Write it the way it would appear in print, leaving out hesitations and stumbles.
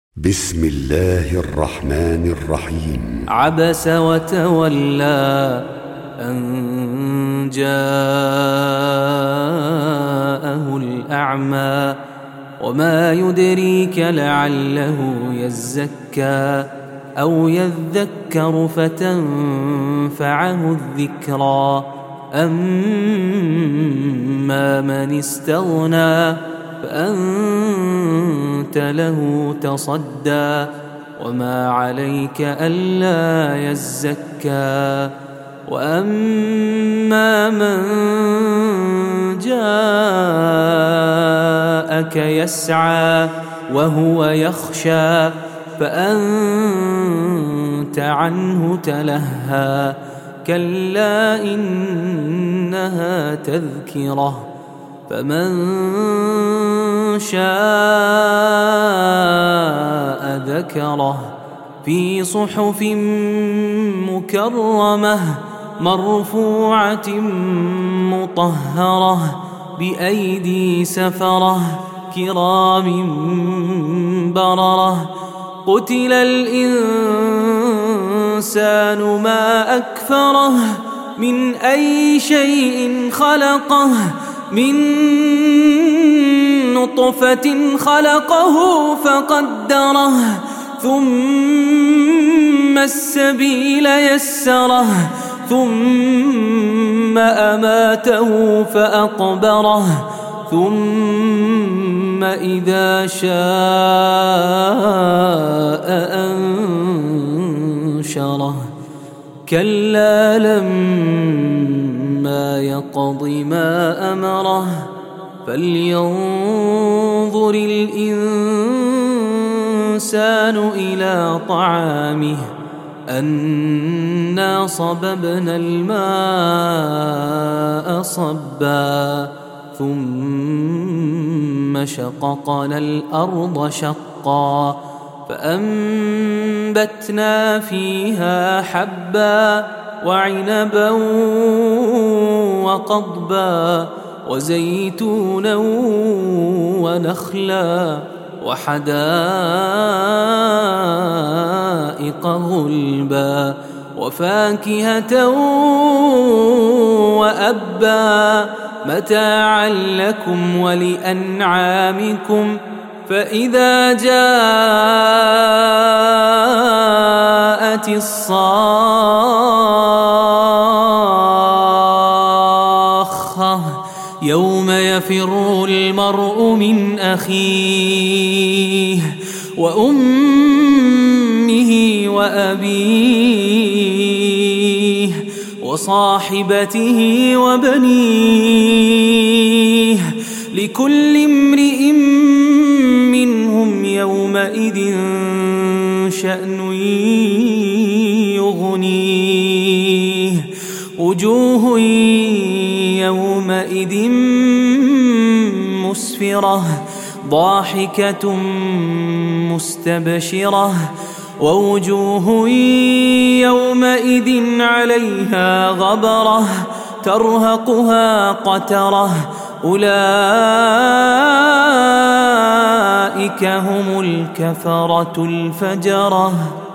بسم الله الرحمن الرحيم. عبس وتولى أن جاءه الأعمى وما يدريك لعله يزكى أو يذكر فتنفعه الذكرى أما من استغنى فأنت له تصدى وما عليك ألا يزكى وأما من جاءك يسعى وهو يخشى فأنت عنه تلهى كلا إنها تذكرة فمن شاء ذكره في صحف مكرمة مرفوعة مطهرة بأيدي سفرة كرام بررة قتل الإنسان ما أكفره من أي شيء خلقه من نطفة خلقه فقدره ثم السبيل يسره ثم أماته فأقبره ثم إذا شاء أنشره كلا لما يقض ما أمره فلينظر الإنسان إلى طعامه أنا صببنا الماء صبا ثم شققنا الأرض شقا فأنبتنا فيها حبا وعنبا وقضبا وزيتونا ونخلا وحدائق غلبا وفاكهة وأبا متاعا لكم ولأنعامكم فإذا جاءت الصاخة يوم يفر المرء من أخيه وأمه وأبيه وصاحبته وبنيه لكل امرئ منهم يومئذ شأن يغنيه وجوه يومئذ مسفرة ضاحكة مستبشرة ووجوه يومئذ عليها غبرة ترهقها قترة أولئك هم الكفرة الفجرة.